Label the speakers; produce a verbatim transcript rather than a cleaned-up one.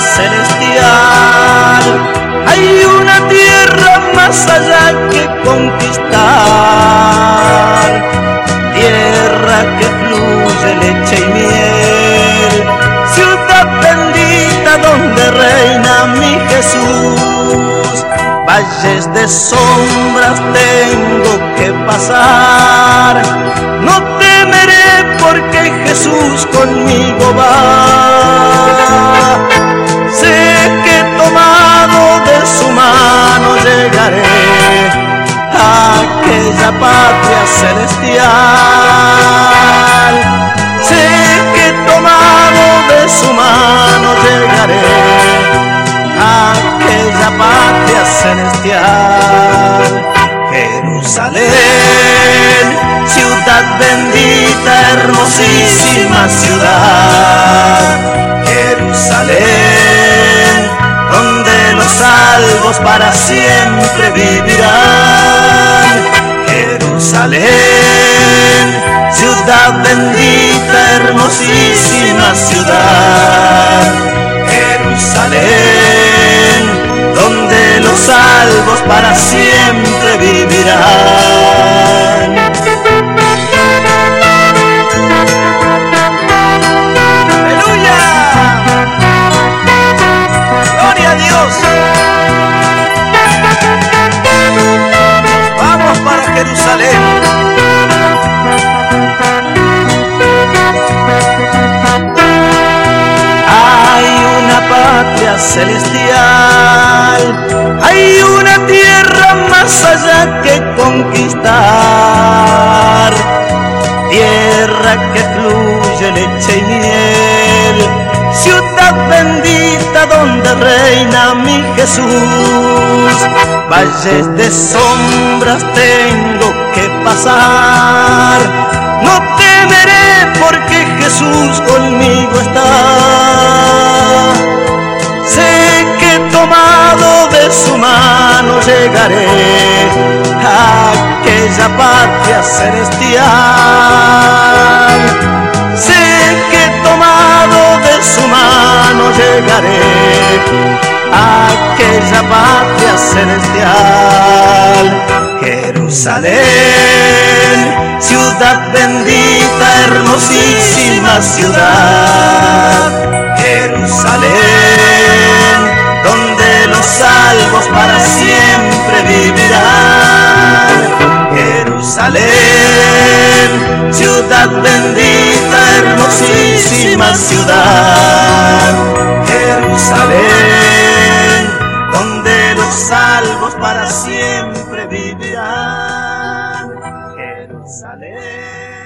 Speaker 1: celestial. Hay una tierra más allá que conquistar, tierra que fluye leche y miel, ciudad bendita donde reina mi Jesús. Valles de sombras tengo que pasar, no temeré porque Jesús conmigo va. Sé que tomado de su mano llegaré a aquella patria celestial. Sé que tomado de su mano llegaré a aquella patria celestial. Jerusalén, ciudad bendita, hermosísima ciudad. Jerusalén, donde los salvos para siempre vivirán. Jerusalén, ciudad bendita, hermosísima ciudad. Jerusalén, donde los salvos para siempre vivirán. ¡Aleluya! ¡Gloria a Dios! ¡Vamos para Jerusalén! Patria celestial, hay una tierra más allá que conquistar, tierra que fluye leche y miel, ciudad bendita donde reina mi Jesús. Valles de sombras tengo que pasar, no temeré porque Jesús conmigo está. Tomado de su mano llegaré a aquella patria celestial. Sé que tomado de su mano llegaré a aquella patria celestial. Jerusalén, ciudad bendita, hermosísima ciudad. Jerusalén, donde los salvos para siempre vivirán. Jerusalén, ciudad bendita, hermosísima ciudad. Jerusalén, donde los salvos para siempre vivirán. Jerusalén.